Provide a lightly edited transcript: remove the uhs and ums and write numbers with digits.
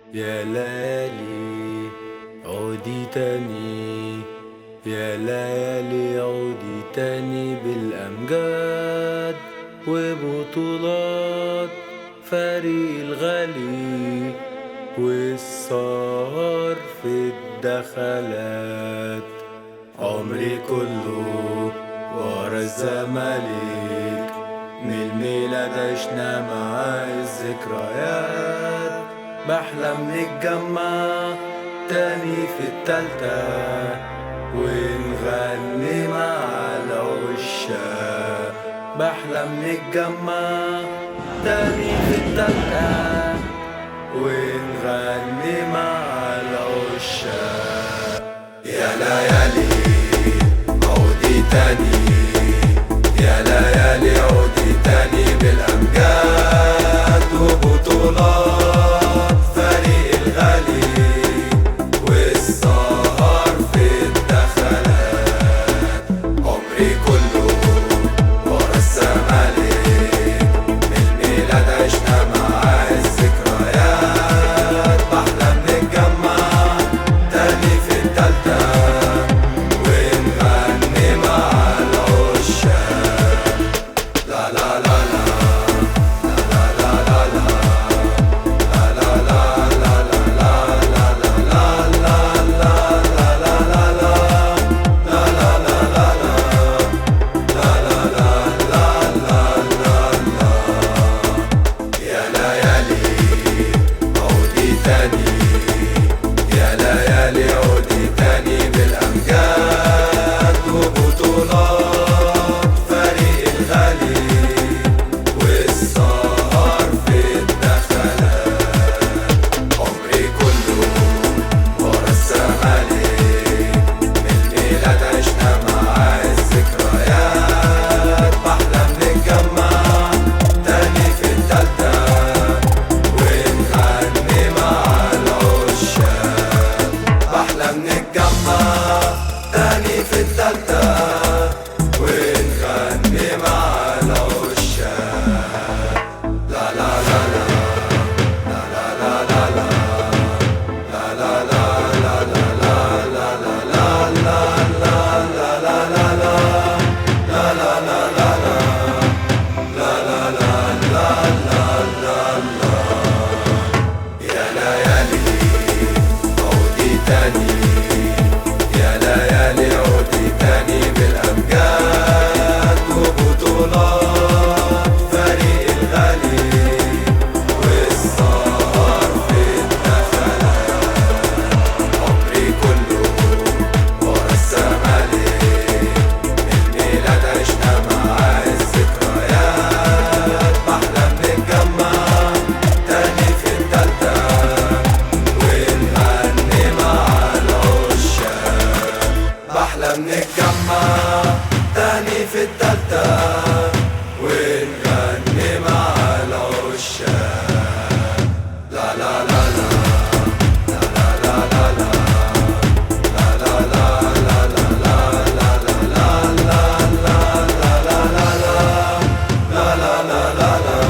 يا ليالي عودي تاني، يا ليالي عودي تاني بالأمجاد وبطولات فريق الغالي والسهر في الدخلات. عمري كله ورا الزمالك، من الميلاد عشنا معاه الذكريات. بحلم نتجمع تاني في التالتة ونغني مع العشاق. بحلم نتجمع تاني في التالتة ونغني مع العشاق. يا ليالي عودي تاني، يا ليالي عودي تاني بالأمجاد وبطولات فريق الغالي والسهر في الدخلات. عمري كله ورا الزمالك، من الميلاد عشنا معاه الذكريات. بحلم نتجمع تاني في التالتة ونغني مع العشاق. لا لا لا لا يا ليالي عودي تاني بالأمجاد وبطولات فريق الغالي والسهر في الدخلات. عمري كله ورا الزمالك، من الميلاد عشنا معاه الذكريات. بحلم نتجمع تاني في التالتة ونغني مع العشاق. بحلم نتجمع تاني في التالتة ونغني مع العشاق. لا لا لا لا لا لا لا لا لا لا لا يا ليالي عودي تاني، يا ليالي عودي تاني بالأمجاد وبطولات فريق الغالي والسهر في الدخلات. عمري كله ورا الزمالك، من الميلاد عشنا معاه الذكريات. بحلم نتجمع تاني في التالتة ونغني مع العشاق. بحلم نتجمع تاني في التالتة ونغني مع العشاق. لا لا لا لا لا لا لا لا لا لا لا